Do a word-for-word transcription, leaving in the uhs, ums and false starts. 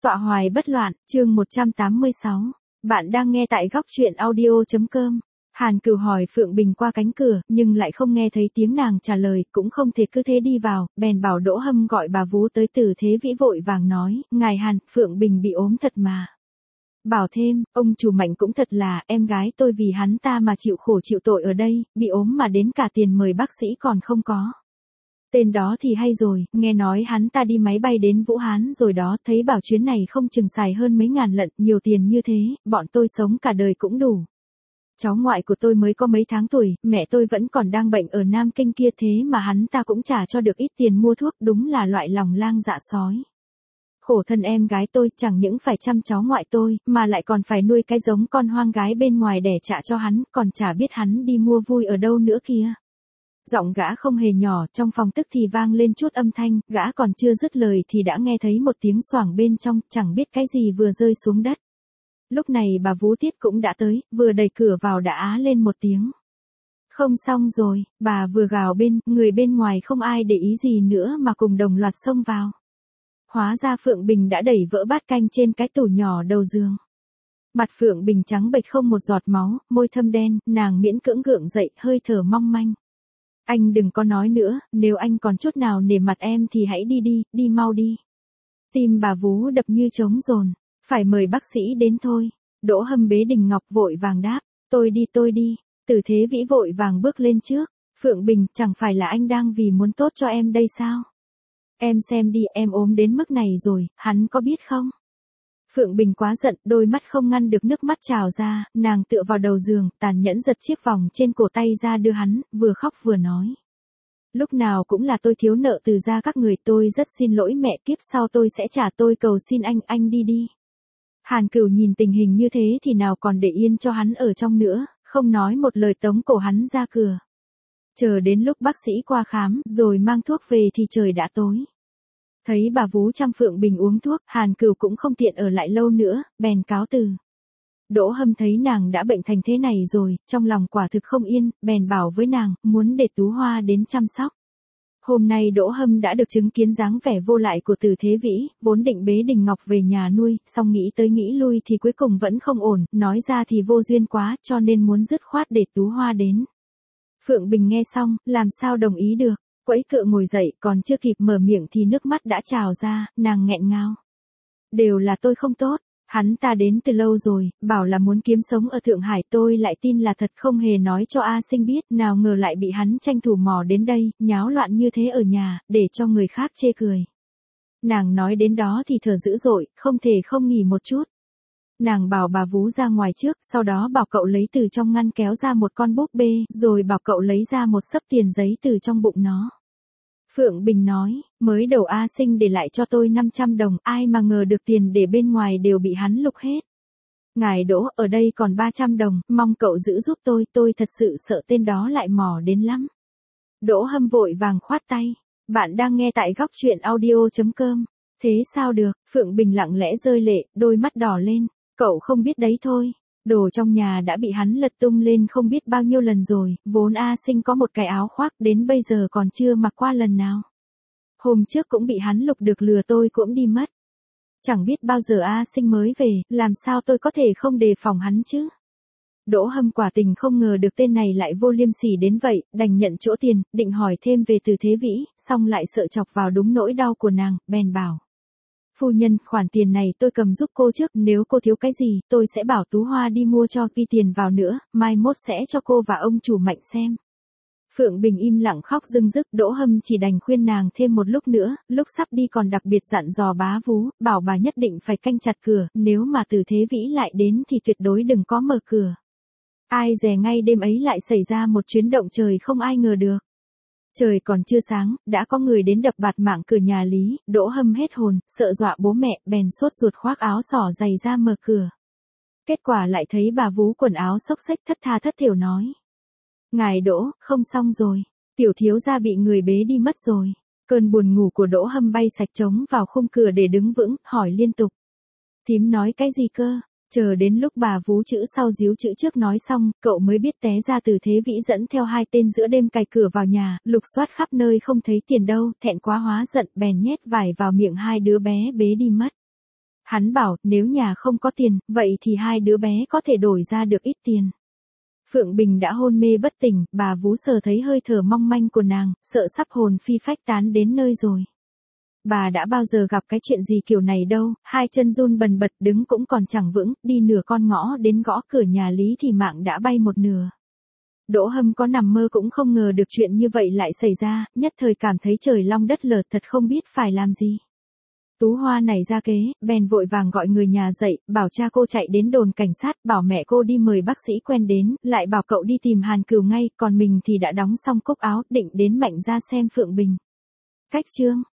Tọa hoài bất loạn, chương một trăm tám mươi sáu. Bạn đang nghe tại góc truyện audio.com. Hàn Cửu hỏi Phượng Bình qua cánh cửa, nhưng lại không nghe thấy tiếng nàng trả lời, cũng không thể cứ thế đi vào, bèn bảo Đỗ Hâm gọi bà vú tới. Từ Thế Vĩ vội vàng nói, ngài Hàn, Phượng Bình bị ốm thật mà. Bảo thêm, ông chủ Mạnh cũng thật là, em gái tôi vì hắn ta mà chịu khổ chịu tội ở đây, bị ốm mà đến cả tiền mời bác sĩ còn không có. Tên đó thì hay rồi, nghe nói hắn ta đi máy bay đến Vũ Hán rồi đó, thấy bảo chuyến này không chừng xài hơn mấy ngàn lận, nhiều tiền như thế, bọn tôi sống cả đời cũng đủ. Cháu ngoại của tôi mới có mấy tháng tuổi, mẹ tôi vẫn còn đang bệnh ở Nam Kinh kia, thế mà hắn ta cũng trả cho được ít tiền mua thuốc, đúng là loại lòng lang dạ sói. Khổ thân em gái tôi, chẳng những phải chăm cháu ngoại tôi, mà lại còn phải nuôi cái giống con hoang gái bên ngoài đẻ trả cho hắn, còn chả biết hắn đi mua vui ở đâu nữa kia. Giọng gã không hề nhỏ, trong phòng tức thì vang lên chút âm thanh, gã còn chưa dứt lời thì đã nghe thấy một tiếng xoảng bên trong, chẳng biết cái gì vừa rơi xuống đất. Lúc này bà Vú Tiết cũng đã tới, vừa đẩy cửa vào đã á lên một tiếng. Không xong rồi, bà vừa gào bên, người bên ngoài không ai để ý gì nữa mà cùng đồng loạt xông vào. Hóa ra Phượng Bình đã đẩy vỡ bát canh trên cái tủ nhỏ đầu giường. Mặt Phượng Bình trắng bệch không một giọt máu, môi thâm đen, nàng miễn cưỡng gượng dậy, hơi thở mong manh. Anh đừng có nói nữa, nếu anh còn chút nào nể mặt em thì hãy đi đi, đi mau đi. Tim bà Vú đập như trống dồn, phải mời bác sĩ đến thôi. Đỗ Hâm bế Đình Ngọc vội vàng đáp, tôi đi tôi đi. Từ Thế Vĩ vội vàng bước lên trước, Phượng Bình, chẳng phải là anh đang vì muốn tốt cho em đây sao? Em xem đi, em ốm đến mức này rồi, hắn có biết không? Phượng Bình quá giận, đôi mắt không ngăn được nước mắt trào ra, nàng tựa vào đầu giường, tàn nhẫn giật chiếc vòng trên cổ tay ra đưa hắn, vừa khóc vừa nói. Lúc nào cũng là tôi thiếu nợ từ gia các người, tôi rất xin lỗi mẹ, kiếp sau tôi sẽ trả, tôi cầu xin anh, anh đi đi. Hàn Cửu nhìn tình hình như thế thì nào còn để yên cho hắn ở trong nữa, không nói một lời tống cổ hắn ra cửa. Chờ đến lúc bác sĩ qua khám, rồi mang thuốc về thì trời đã tối. Thấy bà Vú chăm Phượng Bình uống thuốc, Hàn Cửu cũng không tiện ở lại lâu nữa, bèn cáo từ. Đỗ Hâm thấy nàng đã bệnh thành thế này rồi, trong lòng quả thực không yên, bèn bảo với nàng, muốn để Tú Hoa đến chăm sóc. Hôm nay Đỗ Hâm đã được chứng kiến dáng vẻ vô lại của Từ Thế Vĩ, vốn định bế Đình Ngọc về nhà nuôi, song nghĩ tới nghĩ lui thì cuối cùng vẫn không ổn, nói ra thì vô duyên quá, cho nên muốn dứt khoát để Tú Hoa đến. Phượng Bình nghe xong, làm sao đồng ý được. Quẫy cựa ngồi dậy, còn chưa kịp mở miệng thì nước mắt đã trào ra, nàng nghẹn ngào. Đều là tôi không tốt, hắn ta đến từ lâu rồi, bảo là muốn kiếm sống ở Thượng Hải, tôi lại tin là thật, không hề nói cho A Sinh biết, nào ngờ lại bị hắn tranh thủ mò đến đây, nháo loạn như thế ở nhà, để cho người khác chê cười. Nàng nói đến đó thì thở dữ dội, không thể không nghỉ một chút. Nàng bảo bà Vú ra ngoài trước, sau đó bảo cậu lấy từ trong ngăn kéo ra một con búp bê, rồi bảo cậu lấy ra một xấp tiền giấy từ trong bụng nó. Phượng Bình nói, mới đầu A Sinh để lại cho tôi năm trăm đồng, ai mà ngờ được tiền để bên ngoài đều bị hắn lục hết. Ngài Đỗ, ở đây còn ba trăm đồng, mong cậu giữ giúp tôi, tôi thật sự sợ tên đó lại mò đến lắm. Đỗ Hâm vội vàng khoát tay, bạn đang nghe tại góc truyện audio.com. Thế sao được, Phượng Bình lặng lẽ rơi lệ, đôi mắt đỏ lên. Cậu không biết đấy thôi, đồ trong nhà đã bị hắn lật tung lên không biết bao nhiêu lần rồi, vốn A Sinh có một cái áo khoác đến bây giờ còn chưa mặc qua lần nào. Hôm trước cũng bị hắn lục được, lừa tôi cũng đi mất. Chẳng biết bao giờ A Sinh mới về, làm sao tôi có thể không đề phòng hắn chứ? Đỗ Hâm quả tình không ngờ được tên này lại vô liêm sỉ đến vậy, đành nhận chỗ tiền, định hỏi thêm về Từ Thế Vĩ, xong lại sợ chọc vào đúng nỗi đau của nàng, bèn bảo. Phu nhân, khoản tiền này tôi cầm giúp cô trước, nếu cô thiếu cái gì, tôi sẽ bảo Tú Hoa đi mua cho, ghi tiền vào nữa, mai mốt sẽ cho cô và ông chủ Mạnh xem. Phượng Bình im lặng khóc rưng rức, Đỗ Hâm chỉ đành khuyên nàng thêm một lúc nữa, lúc sắp đi còn đặc biệt dặn dò bá Vú, bảo bà nhất định phải canh chặt cửa, nếu mà Từ Thế Vĩ lại đến thì tuyệt đối đừng có mở cửa. Ai dè ngay đêm ấy lại xảy ra một chuyến động trời không ai ngờ được. Trời còn chưa sáng, đã có người đến đập bạt mạng cửa nhà Lý, Đỗ Hâm hết hồn, sợ dọa bố mẹ, bèn sốt ruột khoác áo xỏ giày ra mở cửa. Kết quả lại thấy bà Vú quần áo xốc xếch thất tha thất thểu nói. Ngài Đỗ, không xong rồi, tiểu thiếu gia bị người bế đi mất rồi. Cơn buồn ngủ của Đỗ Hâm bay sạch trống vào khung cửa để đứng vững, hỏi liên tục. Thím nói cái gì cơ? Chờ đến lúc bà Vú chữ sau díu chữ trước nói xong, cậu mới biết té ra Từ Thế Vĩ dẫn theo hai tên giữa đêm cày cửa vào nhà, lục soát khắp nơi không thấy tiền đâu, thẹn quá hóa giận, bèn nhét vải vào miệng hai đứa bé bế đi mất. Hắn bảo, nếu nhà không có tiền, vậy thì hai đứa bé có thể đổi ra được ít tiền. Phượng Bình đã hôn mê bất tỉnh, bà vú sờ thấy hơi thở mong manh của nàng, sợ sắp hồn phi phách tán đến nơi rồi. Bà đã bao giờ gặp cái chuyện gì kiểu này đâu, hai chân run bần bật đứng cũng còn chẳng vững, đi nửa con ngõ đến gõ cửa nhà Lý thì mạng đã bay một nửa. Đỗ Hâm có nằm mơ cũng không ngờ được chuyện như vậy lại xảy ra, nhất thời cảm thấy trời long đất lở thật không biết phải làm gì. Tú Hoa nảy ra kế, bèn vội vàng gọi người nhà dậy, bảo cha cô chạy đến đồn cảnh sát, bảo mẹ cô đi mời bác sĩ quen đến, lại bảo cậu đi tìm Hàn Cửu ngay, còn mình thì đã đóng xong cúc áo, định đến Mạnh gia xem Phượng Bình. Cách chương